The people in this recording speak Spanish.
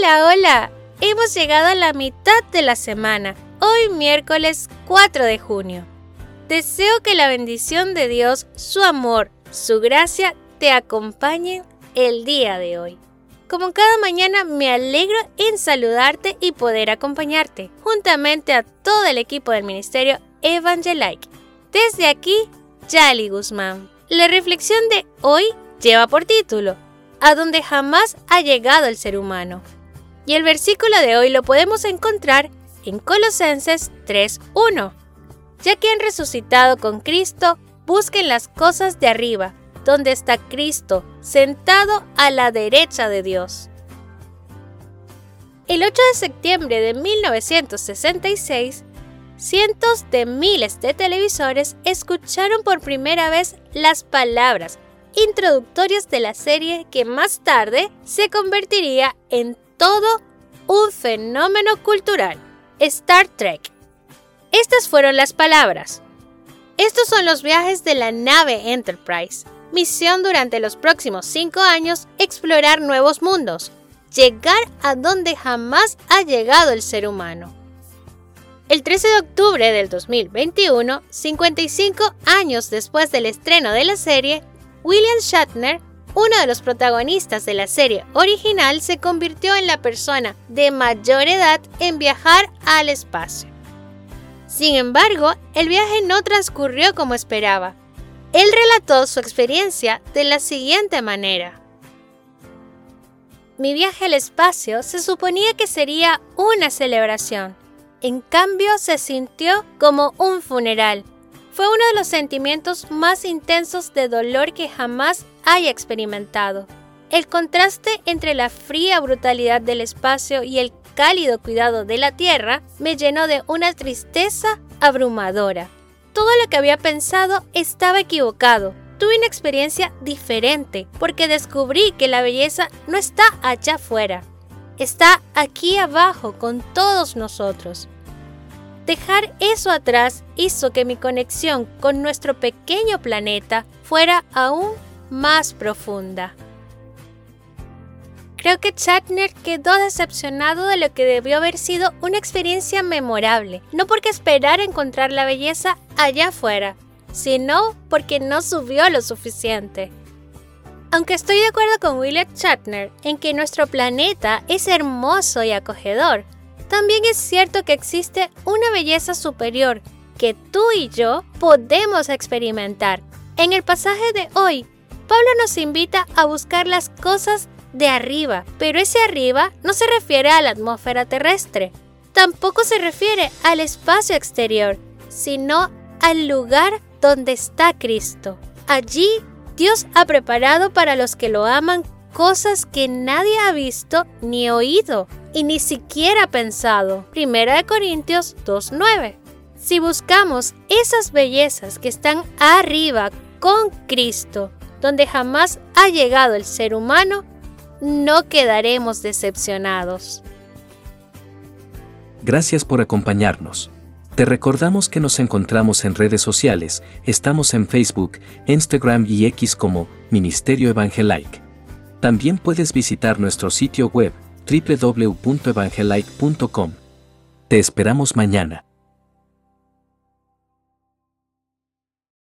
Hola, hola. Hemos llegado a la mitad de la semana, hoy miércoles 4 de junio. Deseo que la bendición de Dios, su amor, su gracia te acompañen el día de hoy. Como cada mañana me alegro en saludarte y poder acompañarte, juntamente a todo el equipo del Ministerio Evangelike. Desde aquí, Yali Guzmán. La reflexión de hoy lleva por título, a donde jamás ha llegado el ser humano. Y el versículo de hoy lo podemos encontrar en Colosenses 3:1. Ya que han resucitado con Cristo, busquen las cosas de arriba, donde está Cristo, sentado a la derecha de Dios. El 8 de septiembre de 1966, cientos de miles de televisores escucharon por primera vez las palabras introductorias de la serie que más tarde se convertiría en todo un fenómeno cultural, Star Trek. Estas fueron las palabras. Estos son los viajes de la nave Enterprise. Misión durante los próximos 5 años, explorar nuevos mundos, llegar a donde jamás ha llegado el ser humano. El 13 de octubre del 2021, 55 años después del estreno de la serie, William Shatner, uno de los protagonistas de la serie original, se convirtió en la persona de mayor edad en viajar al espacio. Sin embargo, el viaje no transcurrió como esperaba. Él relató su experiencia de la siguiente manera. Mi viaje al espacio se suponía que sería una celebración. En cambio, se sintió como un funeral. Fue uno de los sentimientos más intensos de dolor que jamás haya experimentado. El contraste entre la fría brutalidad del espacio y el cálido cuidado de la Tierra me llenó de una tristeza abrumadora. Todo lo que había pensado estaba equivocado. Tuve una experiencia diferente porque descubrí que la belleza no está allá afuera. Está aquí abajo con todos nosotros. Dejar eso atrás hizo que mi conexión con nuestro pequeño planeta fuera aún más profunda. Creo que Shatner quedó decepcionado de lo que debió haber sido una experiencia memorable, no porque esperara encontrar la belleza allá afuera, sino porque no subió lo suficiente. Aunque estoy de acuerdo con William Shatner en que nuestro planeta es hermoso y acogedor, también es cierto que existe una belleza superior que tú y yo podemos experimentar. En el pasaje de hoy, Pablo nos invita a buscar las cosas de arriba, pero ese arriba no se refiere a la atmósfera terrestre, tampoco se refiere al espacio exterior, sino al lugar donde está Cristo. Allí, Dios ha preparado para los que lo aman cosas que nadie ha visto ni oído y ni siquiera pensado. 1 Corintios 2:9. Si buscamos esas bellezas que están arriba con Cristo, donde jamás ha llegado el ser humano, no quedaremos decepcionados. Gracias por acompañarnos. Te recordamos que nos encontramos en redes sociales, estamos en Facebook, Instagram y X como Ministerio Evangelike. También puedes visitar nuestro sitio web www.evangelike.com. Te esperamos mañana.